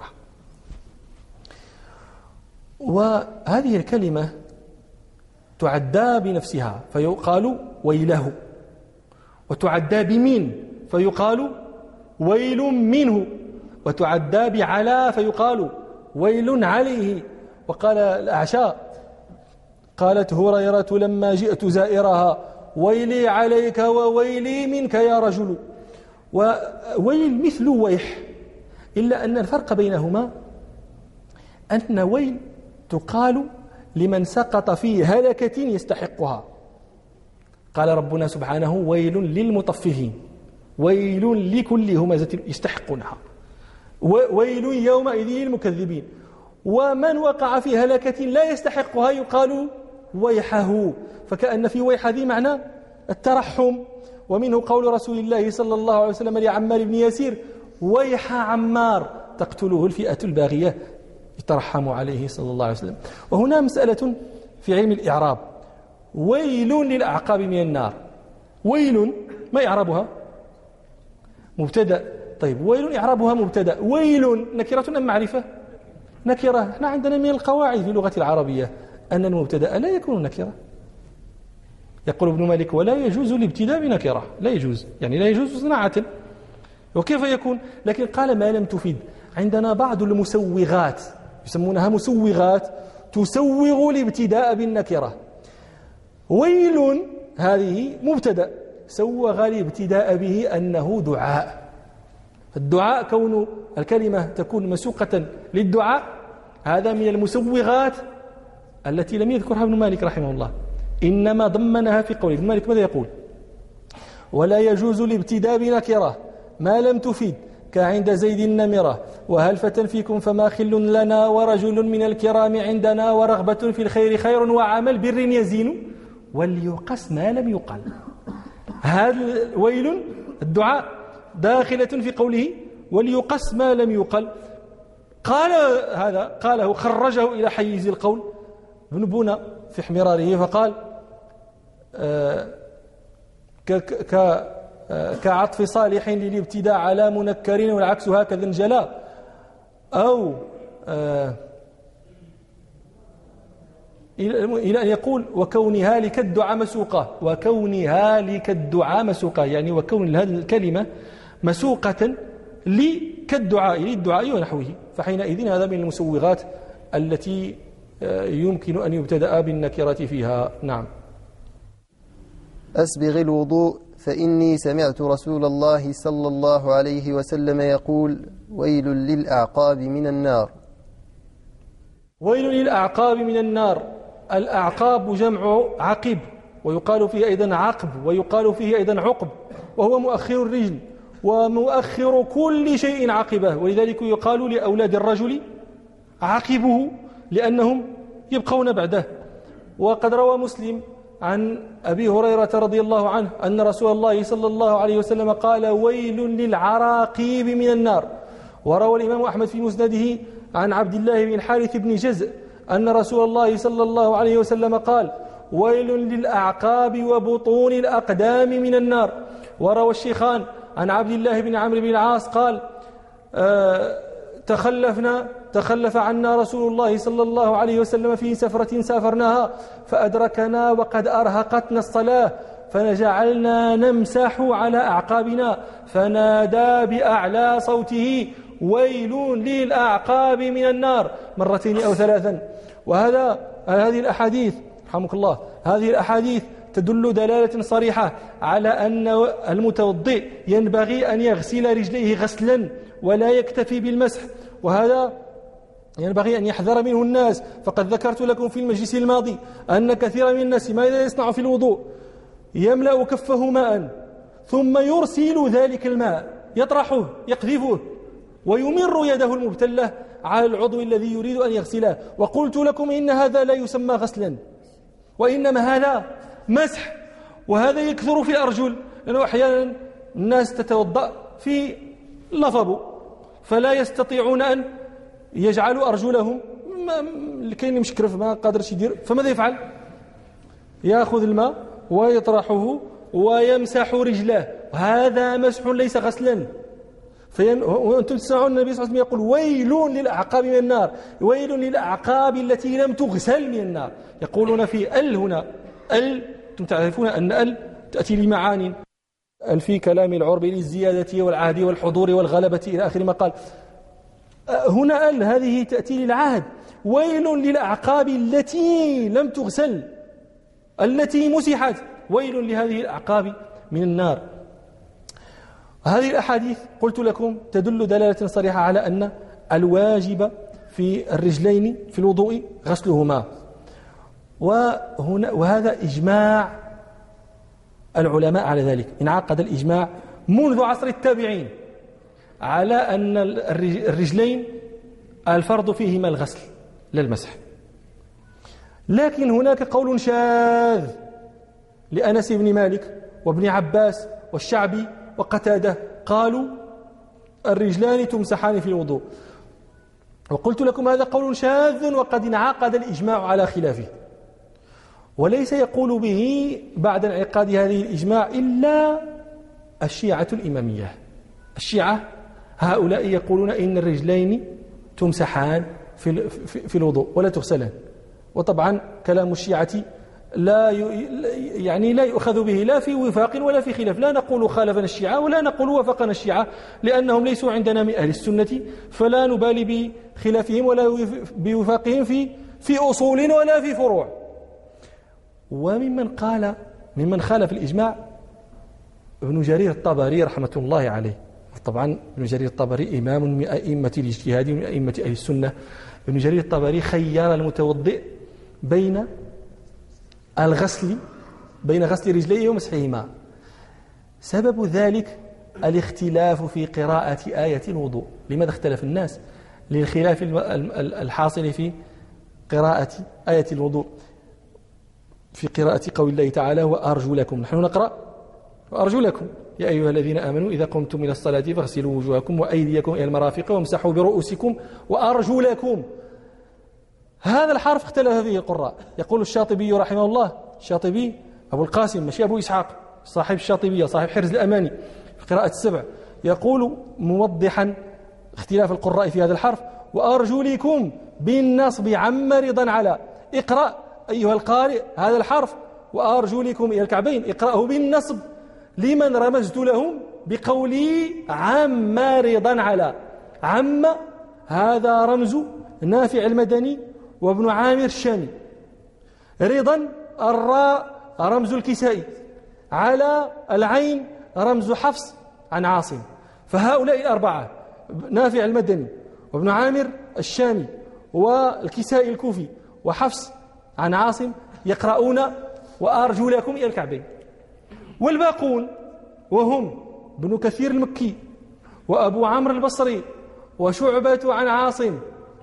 Speaker 1: وهذه الكلمة تعدى بنفسها فيقال ويله، وتعدى بمن فيقال ويل منه، وتعدى بعلى فيقال ويل عليه. وقال الأعشاء قالت هريرة لما جئت زائرها: ويلي عليك وويلي منك يا رجل. وويل مثل ويح، إلا أن الفرق بينهما أن ويل تقال لمن سقط في هلكة يستحقها. قال ربنا سبحانه: ويل للمطففين، ويل لكل همزة يستحقونها، ويل يومئذ للمكذبين. ومن وقع في هلكة لا يستحقها يقال ويحه، فكأن في ويح ذي معنى الترحم. ومنه قول رسول الله صلى الله عليه وسلم لعمار بن ياسير: ويح عمار تقتله الفئة الباغية، يترحم عليه صلى الله عليه وسلم. وهنا مسألة في علم الإعراب: ويل للأعقاب من النار. ويل ما إعرابها؟ مبتدأ. طيب ويل إعرابها مبتدأ، ويل نكرة أم معرفة؟ نكرة. احنا عندنا من القواعد في اللغة العربية أن المبتدأ لا يكون نكرة. يقول ابن مالك: ولا يجوز الابتداء بنكرة، لا يجوز، يعني لا يجوز صناعة. وكيف يكون؟ لكن قال: ما لم تفيد. عندنا بعض المسوغات يسمونها مسوغات تسوغ الابتداء بالنكرة. ويل هذه مبتدأ سوغ الابتداء به أنه دعاء. الدعاء كون الكلمة تكون مسوقة للدعاء هذا من المسوغات التي لم يذكرها ابن مالك رحمه الله، إنما ضمنها في قوله. ابن مالك ماذا يقول؟ ولا يجوز الابتداء بنكرة ما لم تفيد كعند زيد النمرة وهل فتى فيكم فما خل لنا ورجل من الكرام عندنا ورغبة في الخير خير وعمل بر يزين وليقس ما لم يقل. هذا ويل الدعاء داخلة في قوله وليقس ما لم يقل. قال هذا قاله خرجه إلى حيز القول ابن بونا في حمراره فقال آه كعطف صالح للابتداء على منكر والعكس هكذا انجلى أو آه إلى أن يقول وكون هالك الدعاء مسوقة وكون هالك الدعاء مسوقة يعني وكون هذه الكلمة مسوقة لكالدعاء للدعاء ونحوه، فحينئذ هذا من المسوغات التي يمكن أن يبتدأ بالنكرة فيها. نعم.
Speaker 2: أسبغ الوضوء فإني سمعت رسول الله صلى الله عليه وسلم يقول ويل للأعقاب من النار.
Speaker 1: ويل للأعقاب من النار. الأعقاب جمع عقب ويقال فيه أيضا عقب ويقال فيه أيضا عقب وهو مؤخر الرجل ومؤخر كل شيء عقبه، ولذلك يقال لأولاد الرجل عقبه لأنهم يبقون بعده. وقد روى مسلم عن أبي هريرة رضي الله عنه أن رسول الله صلى الله عليه وسلم قال ويل للعراقيب من النار. وروى الإمام أحمد في مسنده عن عبد الله بن الحارث بن جزء أن رسول الله صلى الله عليه وسلم قال ويل للأعقاب وبطون الأقدام من النار. وروى الشيخان عن عبد الله بن عمرو بن العاص قال آه تخلفنا تخلف عنا رسول الله صلى الله عليه وسلم في سفرة سافرناها فأدركنا وقد أرهقتنا الصلاة فجعلنا نمسح على أعقابنا فنادى بأعلى صوته ويل للأعقاب من النار مرتين أو ثلاثا. وهذا هذه الأحاديث رحمك الله هذه الأحاديث تدل دلالة صريحة على أن المتوضئ ينبغي أن يغسل رجليه غسلا ولا يكتفي بالمسح، وهذا ينبغي أن يحذر منه الناس. فقد ذكرت لكم في المجلس الماضي أن كثيرا من الناس ماذا يصنع في الوضوء؟ يملأ كفه ماء ثم يرسل ذلك الماء يطرحه يقذفه ويمر يده المبتلة على العضو الذي يريد أن يغسله. وقلت لكم إن هذا لا يسمى غسلا وإنما هذا مسح. وهذا يكثر في الأرجل لأنه أحيانا الناس تتوضأ في لفظ فلا يستطيعون أن يجعلوا أرجلهم كاين مشكرف ما قادرش يدير، فماذا يفعل؟ يأخذ الماء ويطرحه ويمسح رجله، هذا مسح ليس غسلا. وأنتم تسمعون النبي صلى الله عليه وسلم يقول ويل للأعقاب من النار، ويل للأعقاب التي لم تغسل من النار. يقولون في ال هنا ال، أنتم تعرفون أن ال تأتي لمعاني، ال في كلام العرب للزيادة والعهد والحضور والغلبة إلى آخر ما قال. هنا ال هذه تأتي للعهد، ويل للأعقاب التي لم تغسل التي مسحت، ويل لهذه الأعقاب من النار. هذه الأحاديث قلت لكم تدل دلالة صريحة على أن الواجب في الرجلين في الوضوء غسلهما. وهنا وهذا إجماع العلماء على ذلك، انعقد الإجماع منذ عصر التابعين على أن الرجلين الفرض فيهما الغسل لا المسح. لكن هناك قول شاذ لأنس بن مالك وابن عباس والشعبي وقتادة، قالوا الرجلان تمسحان في الوضوء. وقلت لكم هذا قول شاذ وقد انعقد الإجماع على خلافه، وليس يقول به بعد انعقاد هذه الإجماع إلا الشيعة الإمامية. الشيعة هؤلاء يقولون إن الرجلين تمسحان في في الوضوء ولا تغسلان. وطبعا كلام الشيعة لا يعني لا يؤخذ به لا في وفاق ولا في خلاف. لا نقول خالفنا الشيعة ولا نقول وافقنا الشيعة، لأنهم ليسوا عندنا من أهل السنة، فلا نبالي بخلافهم ولا بوفاقهم في في أصول ولا في فروع. وممن قال ممن خالف الإجماع ابن جرير الطبري رحمة الله عليه. طبعا ابن جرير الطبري إمام من أئمة الاجتهاد من أئمة أهل السنة. ابن جرير الطبري خير المتوضئ بين الغسل بين غسل رجليه ومسحهما. سبب ذلك الاختلاف في قراءة آية الوضوء. لماذا اختلف الناس؟ للخلاف الحاصل في قراءة آية الوضوء، في قراءة قول الله تعالى وأرجلكم. نحن نقرأ وأرجلكم يا أيها الذين آمنوا إذا قمتم إلى الصلاة فاغسلوا وجوهكم وأيديكم إلى المرافق وامسحوا برؤوسكم وأرجلكم. هذا الحرف اختلف فيه القراء. يقول الشاطبي رحمه الله، الشاطبي أبو القاسم ماشي أبو إسحاق، صاحب الشاطبية صاحب حرز الأماني في قراءة السبع، يقول موضحا اختلاف القراء في هذا الحرف وأرجلكم بالنصب عم رضا على. اقرأ أيها القارئ هذا الحرف وأرجلكم إلى الكعبين، اقرأه بالنصب لمن رمزت لهم بقولي عم رضا على. عم هذا رمز نافع المدني وابن عامر الشامي. رضا الراء رمز الكسائي، على العين رمز حفص عن عاصم. فهؤلاء الأربعة نافع المدني وابن عامر الشامي والكسائي الكوفي وحفص عن عاصم يقرؤون وأرجلكم إلى الكعبين. والباقون وهم ابن كثير المكي وأبو عمرو البصري وشعبة عن عاصم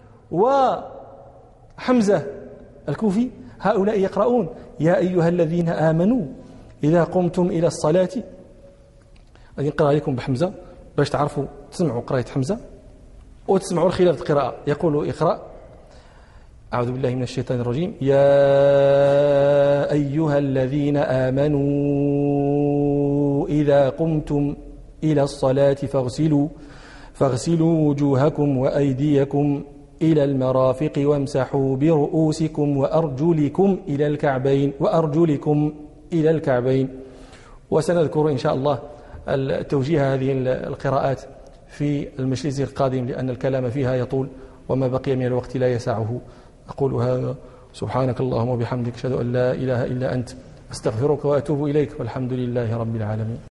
Speaker 1: وحمزة الكوفي، هؤلاء يقرؤون يا أيها الذين آمنوا إذا قمتم إلى الصلاة. غادي نقرأ عليكم بحمزة باش تعرفوا تسمعوا قراءة حمزة وتسمعوا الخلاف القراءة. يقول اقرأ أعوذ بالله من الشيطان الرجيم يا أيها الذين آمنوا إذا قمتم إلى الصلاة فاغسلوا فاغسلوا وجوهكم وأيديكم إلى المرافق وامسحوا برؤوسكم وأرجلكم إلى الكعبين وأرجلكم إلى الكعبين. وسنذكر إن شاء الله توجيه هذه القراءات في المجلس القادم لأن الكلام فيها يطول وما بقي من الوقت لا يسعه. أقول هذا سبحانك اللهم وبحمدك أشهد أن لا إله إلا أنت أستغفرك وأتوب إليك والحمد لله رب العالمين.